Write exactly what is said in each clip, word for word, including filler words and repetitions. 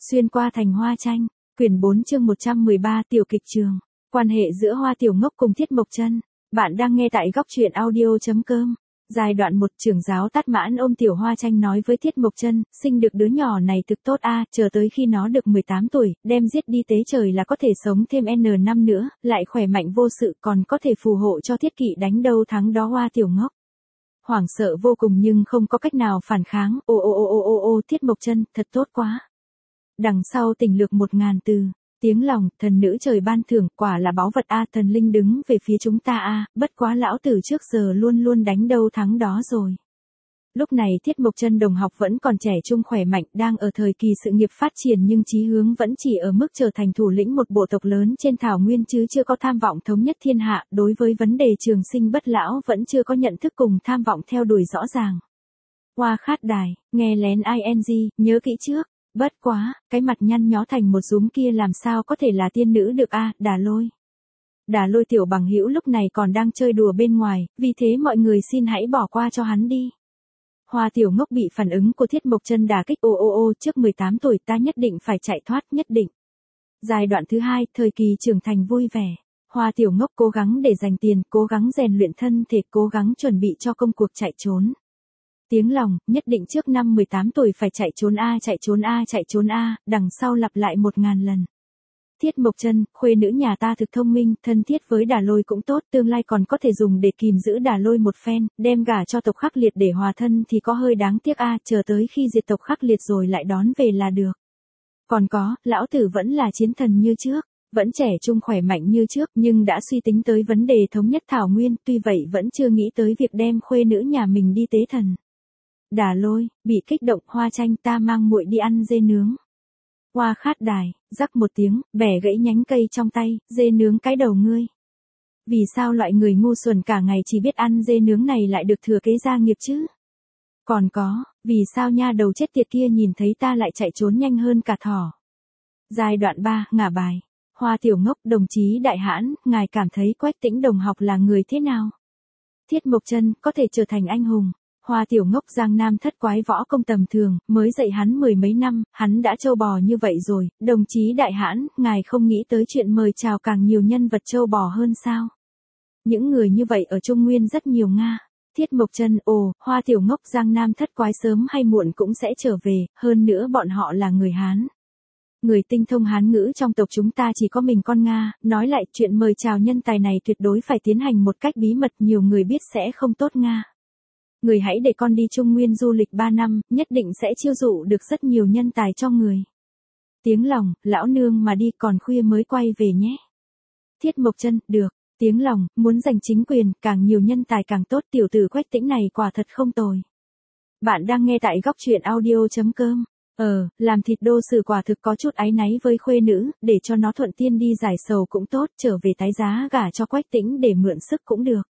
Xuyên qua thành Hoa Tranh, quyển bốn chương một trăm mười ba tiểu kịch trường, quan hệ giữa Hoa Tiểu Ngốc cùng Tiết Mộc Chân. Bạn đang nghe tại góc truyện audio chấm com. Giai đoạn một, trưởng giáo Tát Mãn ôm Tiểu Hoa Tranh nói với Tiết Mộc Chân, sinh được đứa nhỏ này thực tốt a, chờ tới khi nó được mười tám tuổi, đem giết đi tế trời là có thể sống thêm N năm nữa, lại khỏe mạnh vô sự, còn có thể phù hộ cho Thiết Kỵ đánh đâu thắng đó. Hoa Tiểu Ngốc hoảng sợ vô cùng nhưng không có cách nào phản kháng. Ô ô ô ô ô ô Tiết Mộc Chân, thật tốt quá. Đằng sau tình lược một ngàn từ, tiếng lòng, thần nữ trời ban thưởng, quả là báu vật a, thần linh đứng về phía chúng ta a, bất quá lão tử trước giờ luôn luôn đánh đâu thắng đó rồi. Lúc này Tiết Mộc Chân đồng học vẫn còn trẻ trung khỏe mạnh, đang ở thời kỳ sự nghiệp phát triển nhưng chí hướng vẫn chỉ ở mức trở thành thủ lĩnh một bộ tộc lớn trên thảo nguyên chứ chưa có tham vọng thống nhất thiên hạ, đối với vấn đề trường sinh bất lão vẫn chưa có nhận thức cùng tham vọng theo đuổi rõ ràng. Hoa Khát Đài, nghe lén ing, nhớ kỹ trước. Bất quá, cái mặt nhăn nhó thành một rúm kia làm sao có thể là tiên nữ được a, à, Đà Lôi. Đà Lôi tiểu bằng hữu lúc này còn đang chơi đùa bên ngoài, vì thế mọi người xin hãy bỏ qua cho hắn đi. Hoa Tiểu Ngốc bị phản ứng của Tiết Mộc Chân đả kích. Ô ô ô, trước mười tám tuổi ta nhất định phải chạy thoát, nhất định. Giai đoạn thứ hai, thời kỳ trưởng thành vui vẻ. Hoa Tiểu Ngốc cố gắng để dành tiền, cố gắng rèn luyện thân thể, cố gắng chuẩn bị cho công cuộc chạy trốn. Tiếng lòng, nhất định trước năm mười tám tuổi phải chạy trốn a, chạy trốn a, chạy trốn a, đằng sau lặp lại một ngàn lần. Tiết Mộc Chân, khuê nữ nhà ta thực thông minh, thân thiết với Đà Lôi cũng tốt, tương lai còn có thể dùng để kìm giữ Đà Lôi một phen, đem gả cho tộc Khắc Liệt để hòa thân thì có hơi đáng tiếc a, chờ tới khi diệt tộc Khắc Liệt rồi lại đón về là được. Còn có, lão tử vẫn là chiến thần như trước, vẫn trẻ trung khỏe mạnh như trước, nhưng đã suy tính tới vấn đề thống nhất thảo nguyên, tuy vậy vẫn chưa nghĩ tới việc đem khuê nữ nhà mình đi tế thần. Đà Lôi, bị kích động. Hoa Tranh, ta mang muội đi ăn dê nướng. Hoa Khát Đài, rắc một tiếng, bẻ gãy nhánh cây trong tay, dê nướng cái đầu ngươi. Vì sao loại người ngu xuẩn cả ngày chỉ biết ăn dê nướng này lại được thừa kế gia nghiệp chứ? Còn có, vì sao nha đầu chết tiệt kia nhìn thấy ta lại chạy trốn nhanh hơn cả thỏ? Giai đoạn ba, ngả bài. Hoa Tiểu Ngốc, đồng chí đại hãn, ngài cảm thấy Quách Tĩnh đồng học là người thế nào? Tiết Mộc Chân, có thể trở thành anh hùng. Hoa Tiểu Ngốc, Giang Nam thất quái võ công tầm thường, mới dạy hắn mười mấy năm, hắn đã trâu bò như vậy rồi, đồng chí đại hãn, ngài không nghĩ tới chuyện mời chào càng nhiều nhân vật trâu bò hơn sao? Những người như vậy ở Trung Nguyên rất nhiều nga. Tiết Mộc Chân, ồ, Hoa Tiểu Ngốc, Giang Nam thất quái sớm hay muộn cũng sẽ trở về, hơn nữa bọn họ là người Hán. Người tinh thông Hán ngữ trong tộc chúng ta chỉ có mình con Nga, nói lại chuyện mời chào nhân tài này tuyệt đối phải tiến hành một cách bí mật, nhiều người biết sẽ không tốt Nga. Người hãy để con đi Trung Nguyên du lịch ba năm, nhất định sẽ chiêu dụ được rất nhiều nhân tài cho người. Tiếng lòng, lão nương mà đi còn khuya mới quay về nhé. Tiết Mộc Chân, được. Tiếng lòng, muốn giành chính quyền, càng nhiều nhân tài càng tốt, tiểu tử Quách Tĩnh này quả thật không tồi. Bạn đang nghe tại góc truyện audio chấm com. Ờ, làm thịt đô sử quả thực có chút áy náy với khuê nữ, để cho nó thuận tiên đi giải sầu cũng tốt, trở về tái giá gả cho Quách Tĩnh để mượn sức cũng được.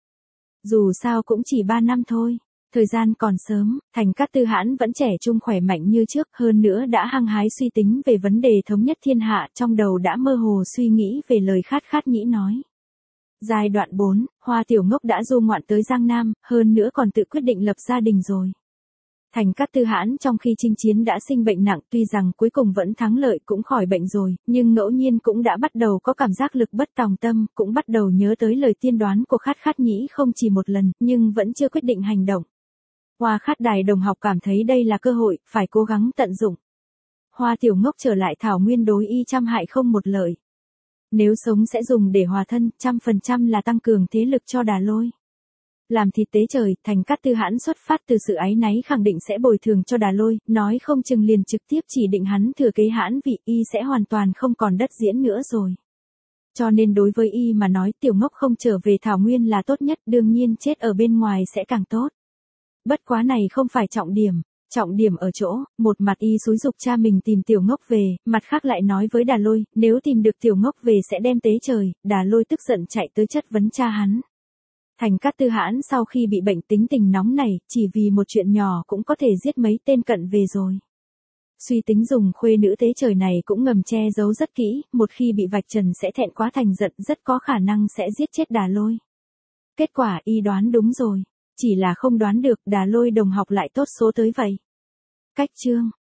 Dù sao cũng chỉ ba năm thôi. Thời gian còn sớm, Thành Cát Tư Hãn vẫn trẻ trung khỏe mạnh như trước, hơn nữa đã hăng hái suy tính về vấn đề thống nhất thiên hạ, trong đầu đã mơ hồ suy nghĩ về lời Khát Khát Nhĩ nói. Giai đoạn bốn, Hoa Tiểu Ngốc đã du ngoạn tới Giang Nam, hơn nữa còn tự quyết định lập gia đình rồi. Thành Cát Tư Hãn trong khi chinh chiến đã sinh bệnh nặng, tuy rằng cuối cùng vẫn thắng lợi cũng khỏi bệnh rồi, nhưng ngẫu nhiên cũng đã bắt đầu có cảm giác lực bất tòng tâm, cũng bắt đầu nhớ tới lời tiên đoán của Khát Khát Nhĩ không chỉ một lần, nhưng vẫn chưa quyết định hành động. Hoa Khát Đài đồng học cảm thấy đây là cơ hội, phải cố gắng tận dụng. Hoa Tiểu Ngốc trở lại thảo nguyên đối y trăm hại không một lợi. Nếu sống sẽ dùng để hòa thân, trăm phần trăm là tăng cường thế lực cho Đà Lôi. Làm thịt tế trời, Thành Cát Tư Hãn xuất phát từ sự áy náy khẳng định sẽ bồi thường cho Đà Lôi, nói không chừng liền trực tiếp chỉ định hắn thừa kế Hãn vị, y sẽ hoàn toàn không còn đất diễn nữa rồi. Cho nên đối với y mà nói Tiểu Ngốc không trở về thảo nguyên là tốt nhất, đương nhiên chết ở bên ngoài sẽ càng tốt. Bất quá này không phải trọng điểm, trọng điểm ở chỗ, một mặt y xúi giục cha mình tìm Tiểu Ngốc về, mặt khác lại nói với Đà Lôi, nếu tìm được Tiểu Ngốc về sẽ đem tế trời, Đà Lôi tức giận chạy tới chất vấn cha hắn. Thành Cát Tư Hãn sau khi bị bệnh tính tình nóng này, chỉ vì một chuyện nhỏ cũng có thể giết mấy tên cận về rồi. Suy tính dùng khuê nữ tế trời này cũng ngầm che giấu rất kỹ, một khi bị vạch trần sẽ thẹn quá thành giận, rất có khả năng sẽ giết chết Đà Lôi. Kết quả y đoán đúng rồi. Chỉ là không đoán được Đà Lôi đồng học lại tốt số tới vậy. Cách chương